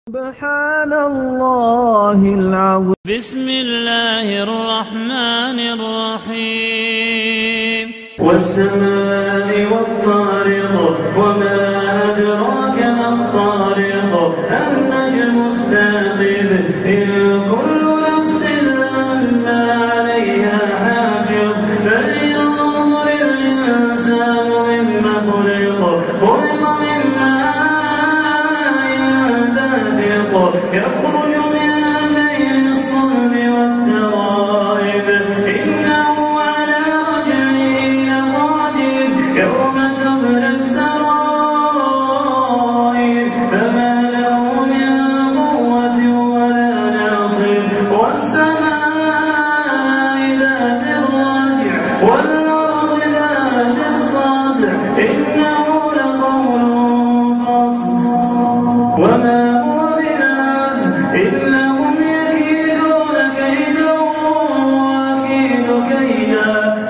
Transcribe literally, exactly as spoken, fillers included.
سبحان الله العظيم. بسم الله الرحمن الرحيم. والسماء والطارق وما أدراك ما الطارق النجم الثاقب إن كل نفس لما عليها حافظ فلينظر الإنسان مما خلق خلق من ماء دافق يخرج من بين الصلب والترائب إنه على رجعه لقادر يوم تبلى السرائر فما له من قوة ولا ناصر والسماء ذات الرجع والأرض ذات الصدع إنه لقول فصل وما هو بالعزل إنهم يكيدون كيدا وأكيد كيدا